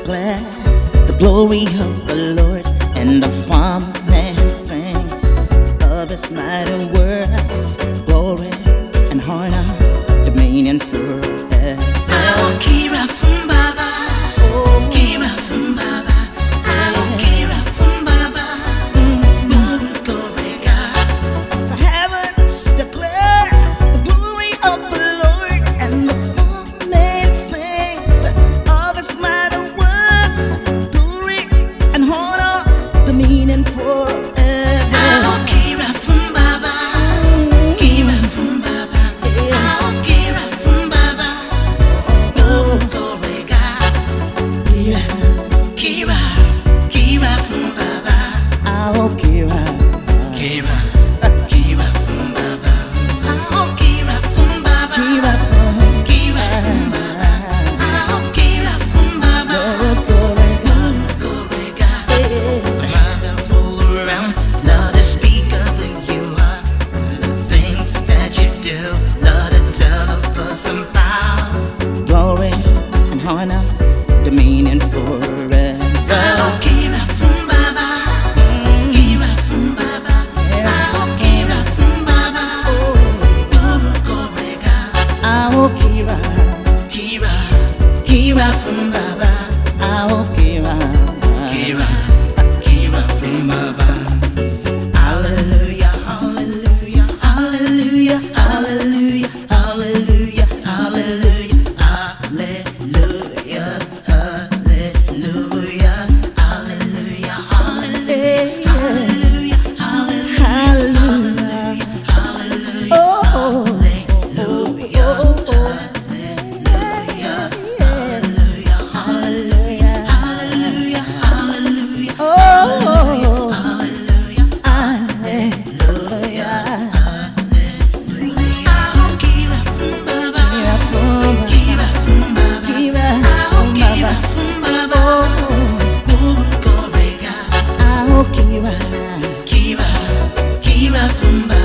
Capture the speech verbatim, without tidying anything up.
declare the glory of the Lord, and the farmman sings of his mighty works. Glory and honor, dominion forever. I'll Kira from Baba, oh, Kira from Baba, I'll Kira from Baba, glory, glory, God. The heavens declare the glory of the Lord, and the farmman sings of his mighty works. Glory and honor, dominion forever. I'll Kira from Baba, Kira from Baba, I'll Kira from Baba, glory, glory, God. Kira, Kira from Baba, Oh, Kira, Kira, Kira from Baba, I'll Kira from Baba, Kira from Kira from Baba, I'll Kira from Baba, glory, glory, glory, God. yeah. The heavens all around, Lord, to speak of who you are, the things that you do, Lord, to tell of us about. Glory and honor, dominion forever. I'll Kira from Baba, Kira from Baba, I'll Kira from Baba, glory, glory, God. Oh, Kira, Kira, Kira from Baba, oh, Kira, Kira, Kira from Baba. Hallelujah, hallelujah, hallelujah, hallelujah, hallelujah, hallelujah, hallelujah, hallelujah, hallelujah, hallelujah, hallelujah, hallelujah, hallelujah, oh, hallelujah, hallelujah, hallelujah, hallelujah, hallelujah, oh, hallelujah, hallelujah. I'll Kira from Baba, Kira from Kira from Baba, Kira I'll from Kira Baba. from Baba, glory, glory, God. Oh, Kira, Kira, Kira from Baba.